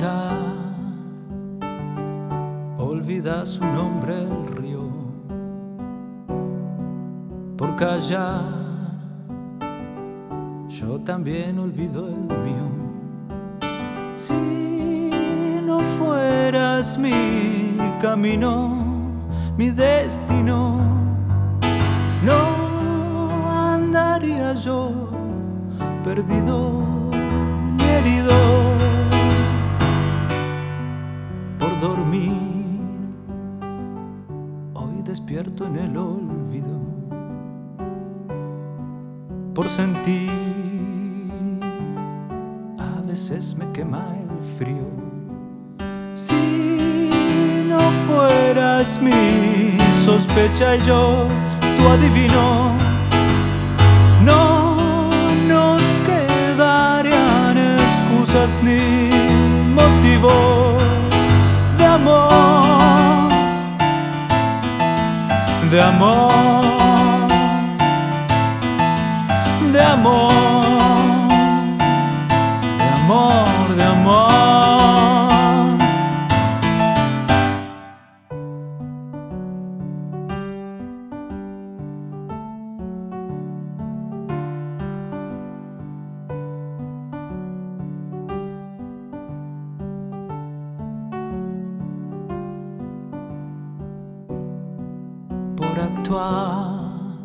anda, olvida su nombre el río, por callar yo también olvido el mío. Si no fueras mi camino, mi destino, no andaría yo perdido ni herido por dormir. Hoy despierto en el olvido por sentir. A veces me quema el frío. Si no fueras mi sospecha y yo tu adivino, no nos quedarían excusas ni motivos de amor, de amor, de amor, de amor, de amor. Por actuar,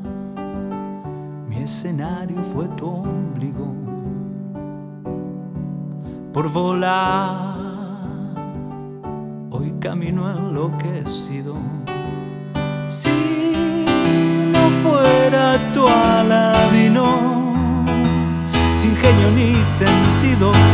mi escenario fue tu ombligo. Por volar, hoy camino enloquecido. Si no fuera tu Aladino, sin genio ni sentido,